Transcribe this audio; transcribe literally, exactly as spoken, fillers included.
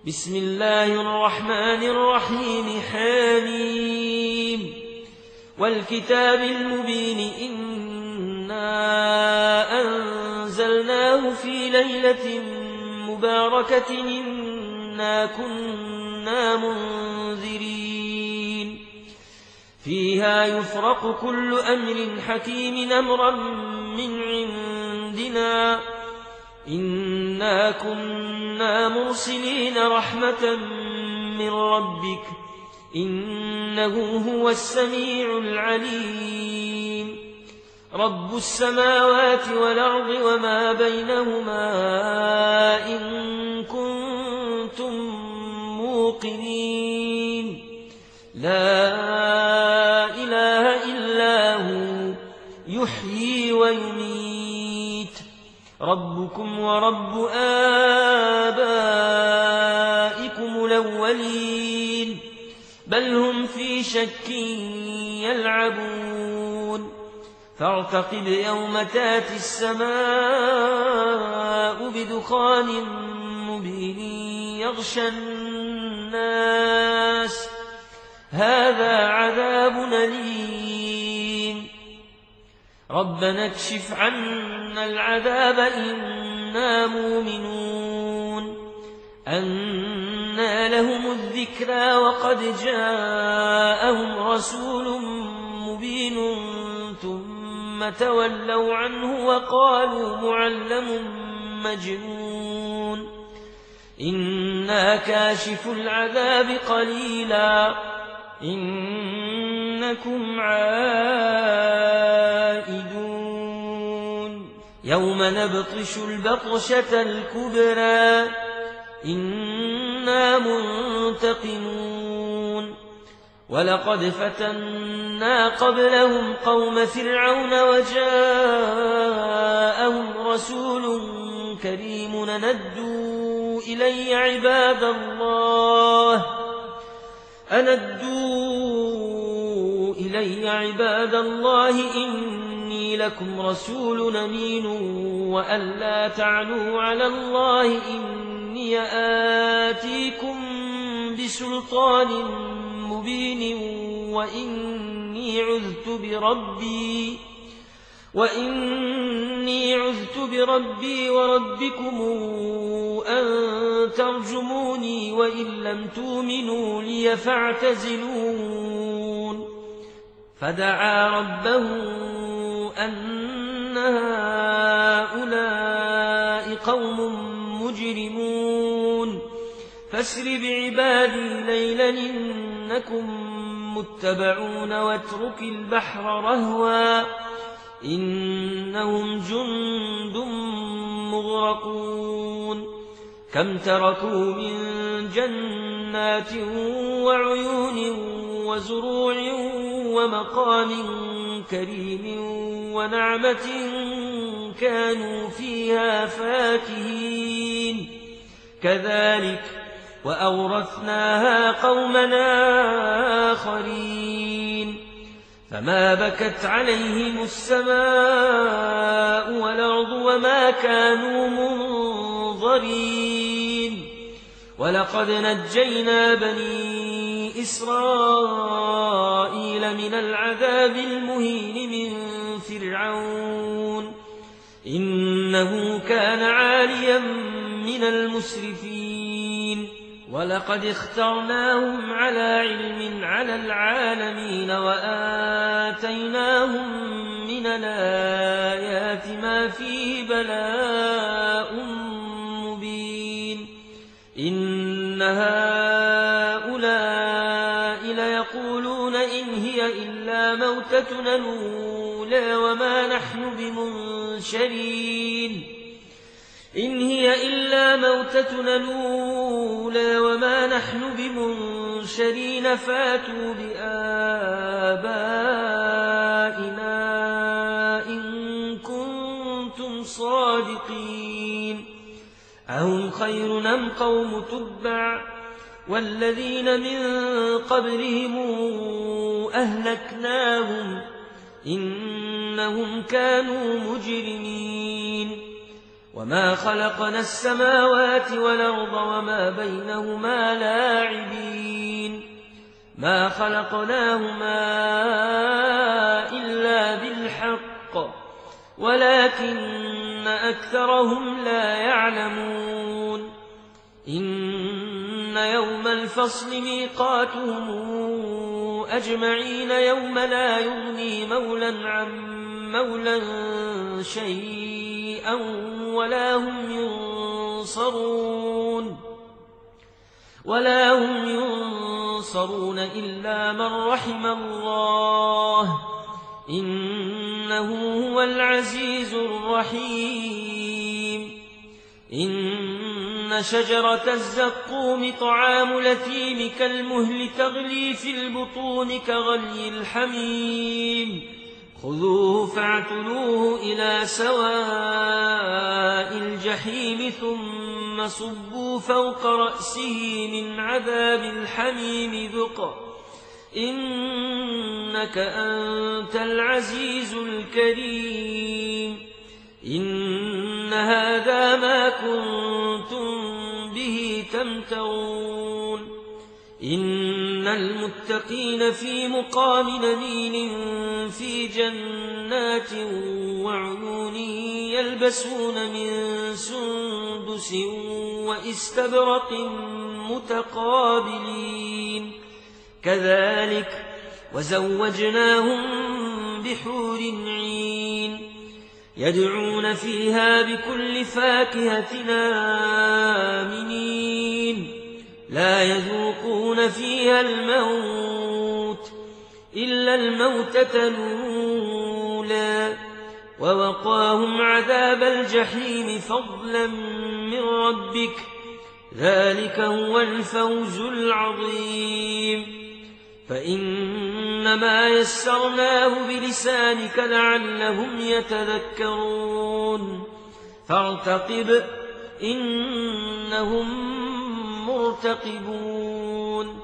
بسم الله الرحمن الرحيم حميم والكتاب المبين إنا أنزلناه في ليلة مباركة إنا كنا منذرين فيها يفرق كل أمر حكيم أمرا من عندنا إنا كنا مرسلين رحمة من ربك إنه هو السميع العليم رب السماوات والأرض وما بينهما إن كنتم موقنين لا إله إلا هو يحيي ويميت ربكم ورب آبائكم الأولين بل هم في شك يلعبون فارتقب يوم تاتي السماء بدخان مبين يغشى الناس هذا عذاب أليم ربنا اكشف عنا العذاب إنا مؤمنون أنى لهم الذكرى وقد جاءهم رسول مبين ثم تولوا عنه وقالوا معلم مجنون إنا كاشف العذاب قليلا إنكم عائدون يوم نبطش البطشة الكبرى إنا منتقمون ولقد فتنا قبلهم قوم فرعون وجاءهم رسول كريم ندوا إلي عباد الله أندوا إلي عباد الله إني لكم رسول أمين وأن لا تعلوا على الله إني آتيكم بسلطان مبين وإني عذت بربي وإني عذت بربي وربكم أن ترجموني وإن لم تؤمنوا لي فاعتزلون فدعا ربه أن هؤلاء قوم مجرمون فاسر بعبادي ليلا إنكم متبعون واترك البحر رهوا إنهم جند مغرقون كم تركوا من جنات وعيون وزروع ومقام كريم ونعمة كانوا فيها فاكهين كذلك وأورثناها قومنا آخرين فما بكت عليهم السماء والأرض وما كانوا منظرين ولقد نجينا بني إسرائيل من العذاب المهين من فرعون إنه كان عاليا من المسرفين ولقد اخترناهم على علم على العالمين وآتيناهم من الآيات ما فيه بلاء مبين إن هؤلاء ليقولون إن هي إلا موتتنا الأولى وما نحن بمنشرين إن هي إلا موتتنا الأولى وما نحن بمنشرين فاتوا بآبائنا إن كنتم صادقين أهم خير أم قوم تبع والذين من قبلهم أهلكناهم إنهم كانوا مجرمين وما خلقنا السماوات والأرض وما بينهما لاعبين ما خلقناهما إلا بالحق ولكن أكثرهم لا يعلمون إن يوم الفصل ميقاتهم أجمعين يوم لا يغني مولا عن مولا شيئا ولا هم ينصرون ولا هم ينصرون إلا من رحم الله إنه هو العزيز الرحيم إن شجرة الزقوم طعام الأثيم كالمهل تغلي في البطون كغلي الحميم خذوه فاعتلوه إلى سواء الجحيم ثم صبوا فوق رأسه من عذاب الحميم ذق إنك أنت العزيز الكريم إن هذا ما كنتم به تمترون إن المتقين في مقام أمين في جنات وعيون يلبسون من سندس واستبرق متقابلين كذلك وزوجناهم بحور عين يدعون فيها بكل فاكهة آمنين لا يذوقون فيها الموت إلا الموتة الأولى ووقاهم عذاب الجحيم فضلا من ربك ذلك هو الفوز العظيم فإنما يسرناه بلسانك لعلهم يتذكرون فارتقب إنهم مرتقبون